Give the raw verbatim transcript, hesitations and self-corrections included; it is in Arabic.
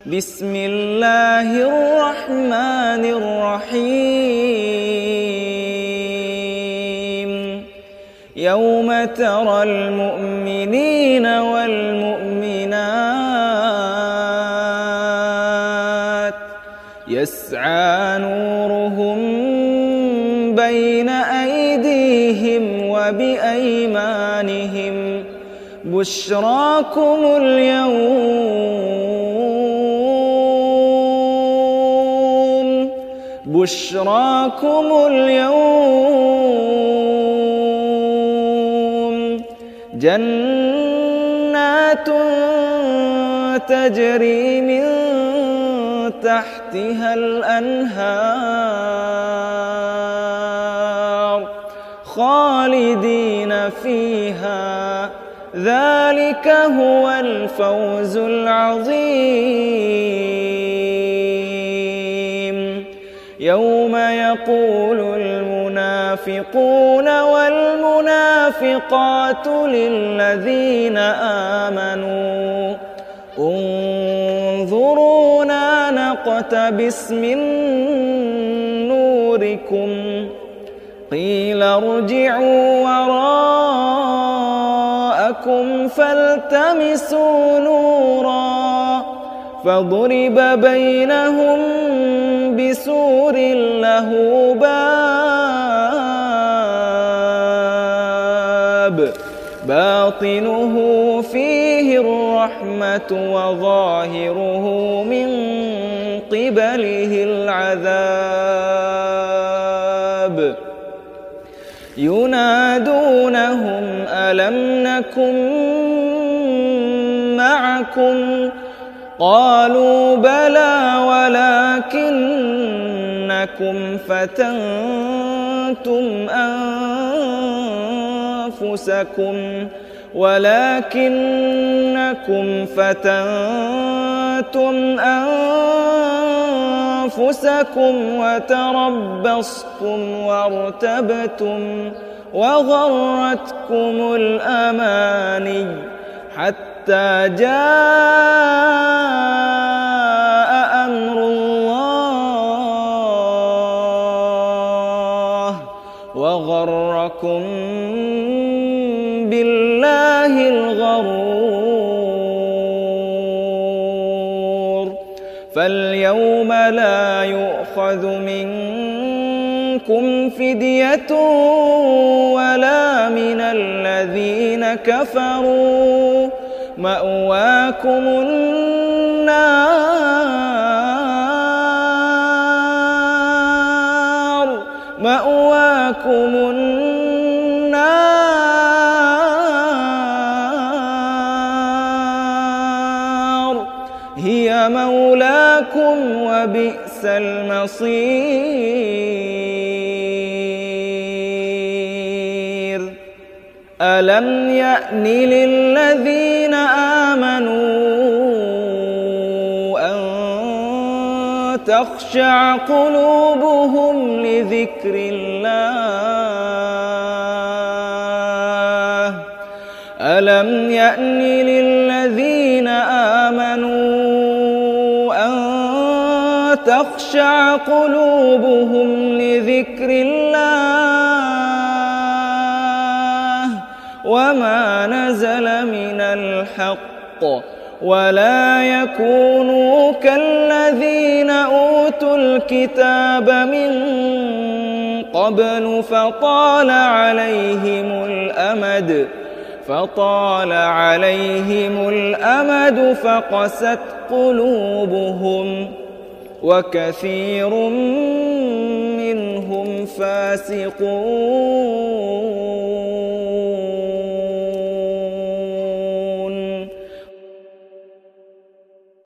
بسم الله الرحمن الرحيم يوم ترى المؤمنين والمؤمنات يسعى نورهم بين أيديهم وبأيمانهم بشراكم اليوم بشراكم اليوم جنات تجري من تحتها الأنهار خالدين فيها ذلك هو الفوز العظيم يوم يقول المنافقون والمنافقات للذين آمنوا انظرونا نقتبس من نوركم قيل ارجعوا وراءكم فالتمسوا نورا فضرب بينهم بسور له باب باطنه فيه الرحمة وظاهره من قبله العذاب ينادونهم ألم نكن معكم قالوا بلى ولكنكم فتنتم أنفسكم ولكنكم فتنتم أنفسكم وتربصتم وارتبتم وغرتكم الأماني حتى جاء أمر الله وغركم بالله الغرور فاليوم لا يؤخذ منكم فدية ولا من الذين كفروا مأواكم النار مأواكم النار هي مولاكم وبئس المصير ألم يأن للذين آمنوا أن تخشع قلوبهم لذكر الله ألم يأن للذين آمنوا أن تخشع قلوبهم لذكر الله وما نزل من الحق ولا يكونوا كالذين أوتوا الكتاب من قبل فطال عليهم الأمد فطال عليهم الأمد فقست قلوبهم وكثير منهم فاسقون